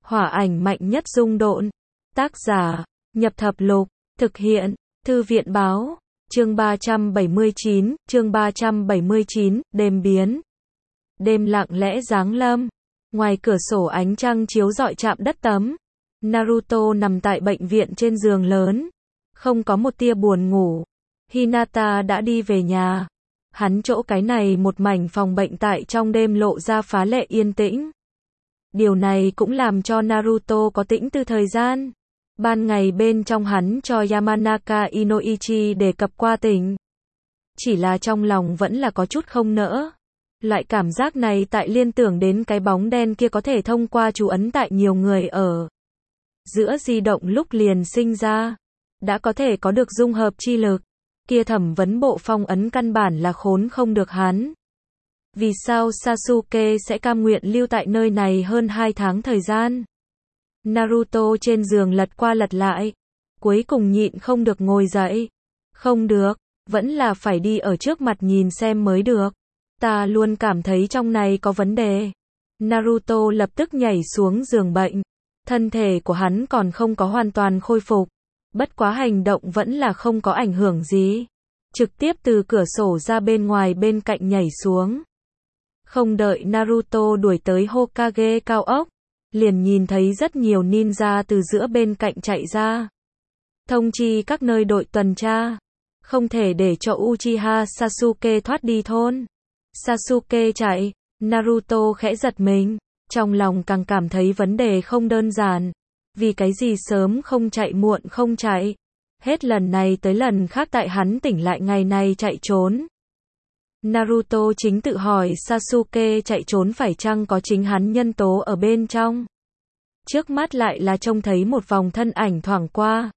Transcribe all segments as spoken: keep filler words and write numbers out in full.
Hỏa ảnh mạnh nhất dung độn. Tác giả, Nhập Thập Lục, thực hiện, Thư viện báo, chương ba trăm bảy mươi chín, chương ba trăm bảy mươi chín, đêm biến. Đêm lặng lẽ giáng lâm, ngoài cửa sổ ánh trăng chiếu rọi chạm đất tấm. Naruto nằm tại bệnh viện trên giường lớn, không có một tia buồn ngủ. Hinata đã đi về nhà. Hắn chỗ cái này một mảnh phòng bệnh tại trong đêm lộ ra phá lệ yên tĩnh. Điều này cũng làm cho Naruto có tĩnh tư thời gian. Ban ngày bên trong hắn cho Yamanaka Inoichi đề cập qua tình. Chỉ là trong lòng vẫn là có chút không nỡ. Loại cảm giác này tại liên tưởng đến cái bóng đen kia có thể thông qua chú ấn tại nhiều người ở giữa di động lúc liền sinh ra. Đã có thể có được dung hợp chi lực. Kia thẩm vấn bộ phong ấn căn bản là khốn không được hắn. Vì sao Sasuke sẽ cam nguyện lưu tại nơi này hơn hai tháng thời gian? Naruto trên giường lật qua lật lại. Cuối cùng nhịn không được ngồi dậy. Không được, vẫn là phải đi ở trước mặt nhìn xem mới được. Ta luôn cảm thấy trong này có vấn đề. Naruto lập tức nhảy xuống giường bệnh. Thân thể của hắn còn không có hoàn toàn khôi phục. Bất quá hành động vẫn là không có ảnh hưởng gì. Trực tiếp từ cửa sổ ra bên ngoài bên cạnh nhảy xuống. Không đợi Naruto đuổi tới Hokage cao ốc, liền nhìn thấy rất nhiều ninja từ giữa bên cạnh chạy ra. Thông chi các nơi đội tuần tra. Không thể để cho Uchiha Sasuke thoát đi thôn. Sasuke chạy, Naruto khẽ giật mình. Trong lòng càng cảm thấy vấn đề không đơn giản. Vì cái gì sớm không chạy muộn không chạy. Hết lần này tới lần khác tại hắn tỉnh lại ngày này chạy trốn. Naruto chính tự hỏi Sasuke chạy trốn phải chăng có chính hắn nhân tố ở bên trong. Trước mắt lại là trông thấy một vòng thân ảnh thoảng qua.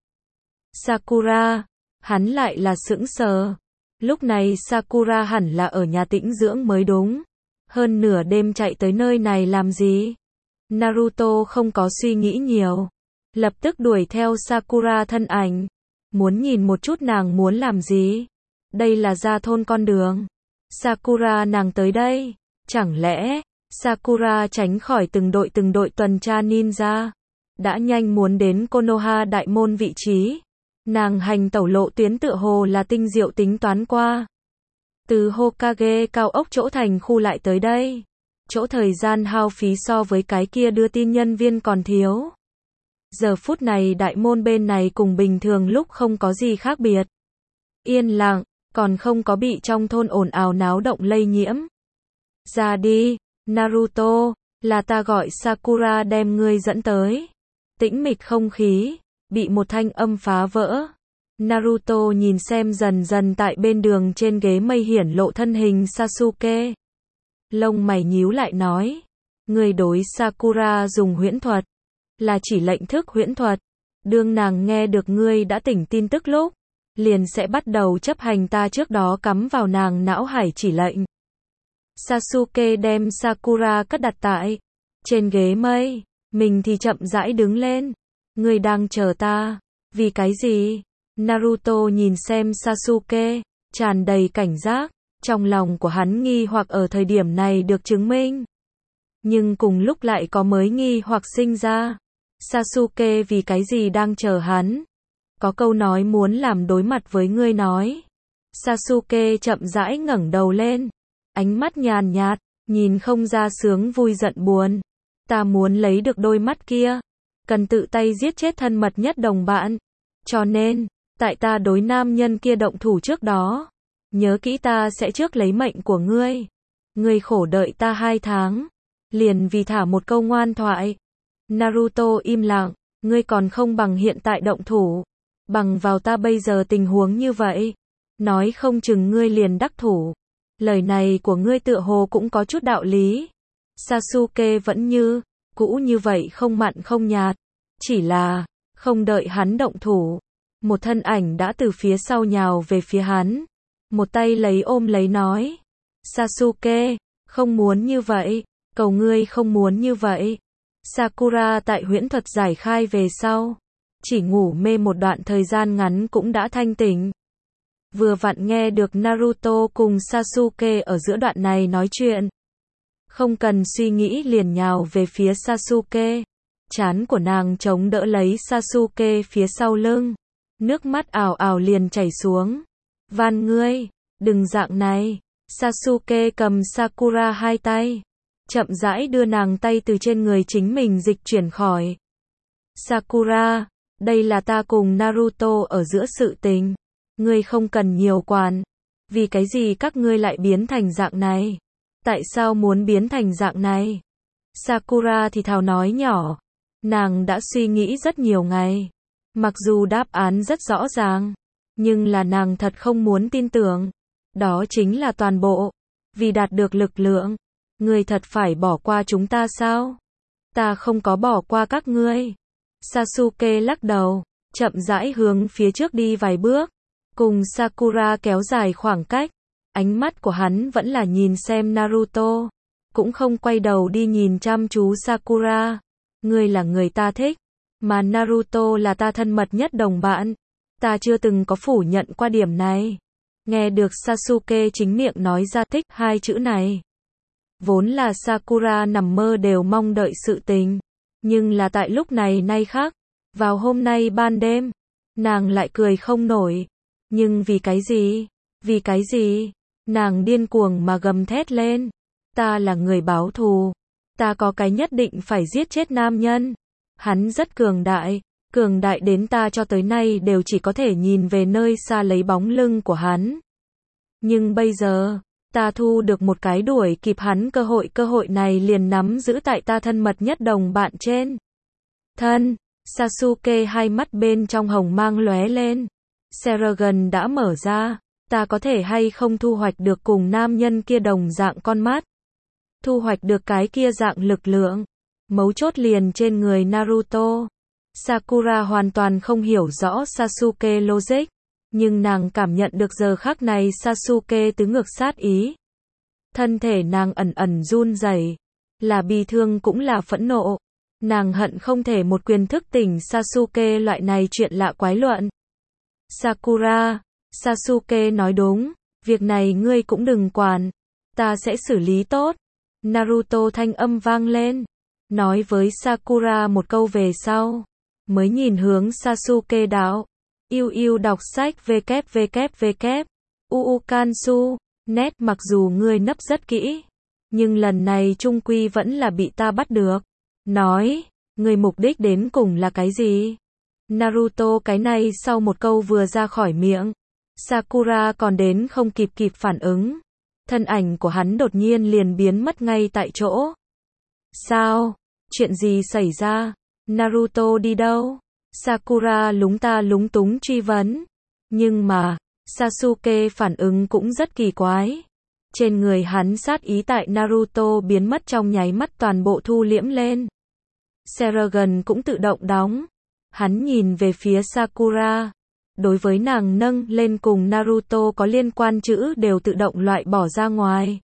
Sakura, hắn lại là sững sờ. Lúc này Sakura hẳn là ở nhà tĩnh dưỡng mới đúng. Hơn nửa đêm chạy tới nơi này làm gì? Naruto không có suy nghĩ nhiều. Lập tức đuổi theo Sakura thân ảnh. Muốn nhìn một chút nàng muốn làm gì? Đây là ra thôn con đường. Sakura nàng tới đây. Chẳng lẽ, Sakura tránh khỏi từng đội từng đội tuần tra ninja. Đã nhanh muốn đến Konoha đại môn vị trí. Nàng hành tẩu lộ tuyến tựa hồ là tinh diệu tính toán qua. Từ Hokage cao ốc chỗ thành khu lại tới đây. Chỗ thời gian hao phí so với cái kia đưa tin nhân viên còn thiếu. Giờ phút này đại môn bên này cùng bình thường lúc không có gì khác biệt. Yên lặng, còn không có bị trong thôn ồn ào náo động lây nhiễm. Ra đi, Naruto, là ta gọi Sakura đem ngươi dẫn tới. Tĩnh mịch không khí, bị một thanh âm phá vỡ. Naruto nhìn xem dần dần tại bên đường trên ghế mây hiển lộ thân hình Sasuke. Lông mày nhíu lại nói. Ngươi đối Sakura dùng huyễn thuật. Là chỉ lệnh thức huyễn thuật. Đương nàng nghe được ngươi đã tỉnh tin tức lúc. Liền sẽ bắt đầu chấp hành ta trước đó cắm vào nàng não hải chỉ lệnh. Sasuke đem Sakura cất đặt tại trên ghế mây. Mình thì chậm rãi đứng lên. Ngươi đang chờ ta. Vì cái gì? Naruto nhìn xem Sasuke. Tràn đầy cảnh giác. Trong lòng của hắn nghi hoặc ở thời điểm này được chứng minh. Nhưng cùng lúc lại có mới nghi hoặc sinh ra. Sasuke vì cái gì đang chờ hắn? Có câu nói muốn làm đối mặt với ngươi nói. Sasuke chậm rãi ngẩng đầu lên. Ánh mắt nhàn nhạt, nhìn không ra sướng vui giận buồn. Ta muốn lấy được đôi mắt kia. Cần tự tay giết chết thân mật nhất đồng bạn. Cho nên, tại ta đối nam nhân kia động thủ trước đó. Nhớ kỹ ta sẽ trước lấy mệnh của ngươi. Ngươi khổ đợi ta hai tháng. Liền vì thả một câu ngoan thoại. Naruto im lặng. Ngươi còn không bằng hiện tại động thủ. Bằng vào ta bây giờ tình huống như vậy. Nói không chừng ngươi liền đắc thủ. Lời này của ngươi tựa hồ cũng có chút đạo lý. Sasuke vẫn như cũ như vậy không mặn không nhạt. Chỉ là không đợi hắn động thủ. Một thân ảnh đã từ phía sau nhào về phía hắn. Một tay lấy ôm lấy nói. Sasuke, không muốn như vậy. Cầu ngươi không muốn như vậy. Sakura tại huyễn thuật giải khai về sau. Chỉ ngủ mê một đoạn thời gian ngắn cũng đã thanh tỉnh. Vừa vặn nghe được Naruto cùng Sasuke ở giữa đoạn này nói chuyện. Không cần suy nghĩ liền nhào về phía Sasuke. trán của nàng chống đỡ lấy Sasuke phía sau lưng. Nước mắt ào ào liền chảy xuống. Van ngươi, đừng dạng này. Sasuke cầm Sakura hai tay, chậm rãi đưa nàng tay từ trên người chính mình dịch chuyển khỏi. Sakura, đây là ta cùng Naruto ở giữa sự tình. Ngươi không cần nhiều quản. Vì cái gì các ngươi lại biến thành dạng này? Tại sao muốn biến thành dạng này? Sakura thì thào nói nhỏ. Nàng đã suy nghĩ rất nhiều ngày. Mặc dù đáp án rất rõ ràng, nhưng là nàng thật không muốn tin tưởng. Đó chính là toàn bộ. Vì đạt được lực lượng, ngươi thật phải bỏ qua chúng ta sao? Ta không có bỏ qua các ngươi. Sasuke lắc đầu, chậm rãi hướng phía trước đi vài bước, cùng Sakura kéo dài khoảng cách. Ánh mắt của hắn vẫn là nhìn xem Naruto, cũng không quay đầu đi nhìn chăm chú Sakura. Ngươi là người ta thích, mà Naruto là ta thân mật nhất đồng bạn. Ta chưa từng có phủ nhận qua điểm này. Nghe được Sasuke chính miệng nói ra thích hai chữ này. Vốn là Sakura nằm mơ đều mong đợi sự tình. Nhưng là tại lúc này nay khác. Vào hôm nay ban đêm, nàng lại cười không nổi. Nhưng vì cái gì? Vì cái gì? Nàng điên cuồng mà gầm thét lên. Ta là người báo thù. Ta có cái nhất định phải giết chết nam nhân. Hắn rất cường đại. Cường đại đến ta cho tới nay đều chỉ có thể nhìn về nơi xa lấy bóng lưng của hắn. Nhưng bây giờ, ta thu được một cái đuổi kịp hắn cơ hội, cơ hội này liền nắm giữ tại ta thân mật nhất đồng bạn trên thân. Sasuke hai mắt bên trong hồng mang lóe lên. Sharingan đã mở ra, ta có thể hay không thu hoạch được cùng nam nhân kia đồng dạng con mắt. Thu hoạch được cái kia dạng lực lượng. Mấu chốt liền trên người Naruto. Sakura hoàn toàn không hiểu rõ Sasuke logic, nhưng nàng cảm nhận được giờ khắc này Sasuke tứ ngược sát ý. Thân thể nàng ẩn ẩn run rẩy, là bi thương cũng là phẫn nộ. Nàng hận không thể một quyền thức tỉnh Sasuke loại này chuyện lạ quái luận. Sakura, Sasuke nói đúng, việc này ngươi cũng đừng quản, ta sẽ xử lý tốt. Naruto thanh âm vang lên, nói với Sakura một câu về sau, mới nhìn hướng Sasuke đạo. Yêu yêu đọc sách www. Uukansu, net mặc dù ngươi nấp rất kỹ, nhưng lần này chung quy vẫn là bị ta bắt được. Nói, ngươi mục đích đến cùng là cái gì? Naruto cái này sau một câu vừa ra khỏi miệng, Sakura còn đến không kịp kịp phản ứng. Thân ảnh của hắn đột nhiên liền biến mất ngay tại chỗ. Sao? Chuyện gì xảy ra? Naruto đi đâu? Sakura lúng ta lúng túng truy vấn. Nhưng mà, Sasuke phản ứng cũng rất kỳ quái. Trên người hắn sát ý tại Naruto biến mất trong nháy mắt toàn bộ thu liễm lên. Sharingan cũng tự động đóng. Hắn nhìn về phía Sakura. Đối với nàng nâng lên cùng Naruto có liên quan chữ đều tự động loại bỏ ra ngoài.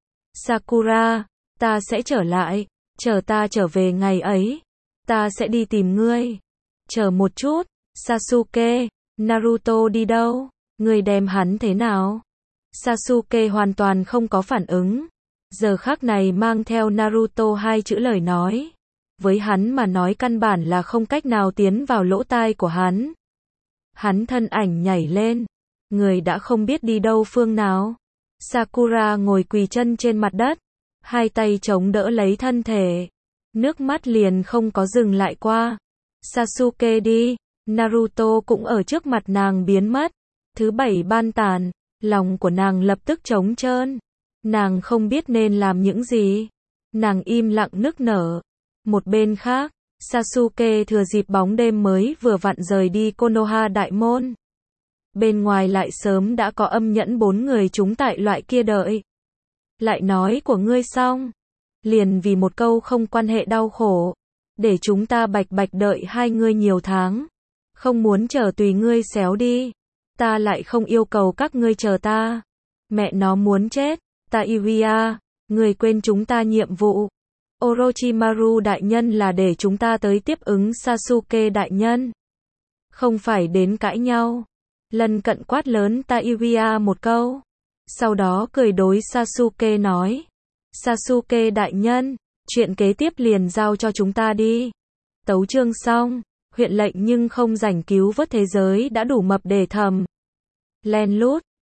Sakura, ta sẽ trở lại. Chờ ta trở về ngày ấy, ta sẽ đi tìm ngươi. Chờ một chút, Sasuke, Naruto đi đâu? Ngươi đem hắn thế nào? Sasuke hoàn toàn không có phản ứng. Giờ khắc này mang theo Naruto hai chữ lời nói. Với hắn mà nói căn bản là không cách nào tiến vào lỗ tai của hắn. Hắn thân ảnh nhảy lên. Người đã không biết đi đâu phương nào. Sakura ngồi quỳ chân trên mặt đất. Hai tay chống đỡ lấy thân thể. Nước mắt liền không có dừng lại qua. Sasuke đi. Naruto cũng ở trước mặt nàng biến mất. Thứ bảy ban tàn. Lòng của nàng lập tức trống trơn. Nàng không biết nên làm những gì. Nàng im lặng nức nở. Một bên khác, Sasuke thừa dịp bóng đêm mới vừa vặn rời đi Konoha đại môn. Bên ngoài lại sớm đã có âm nhẫn bốn người chúng tại loại kia đợi. Lại nói của ngươi xong. Liền vì một câu không quan hệ đau khổ. Để chúng ta bạch bạch đợi hai ngươi nhiều tháng. Không muốn chờ tùy ngươi xéo đi. Ta lại không yêu cầu các ngươi chờ ta. Mẹ nó muốn chết. Tairia, ngươi quên chúng ta nhiệm vụ. Orochimaru đại nhân là để chúng ta tới tiếp ứng Sasuke đại nhân. Không phải đến cãi nhau. Lần cận quát lớn Tairia một câu. Sau đó cười đối Sasuke nói. Sasuke đại nhân, chuyện kế tiếp liền giao cho chúng ta đi. Tấu chương xong, huyện lệnh nhưng không rảnh cứu vớt thế giới đã đủ mập để thầm. Len lút,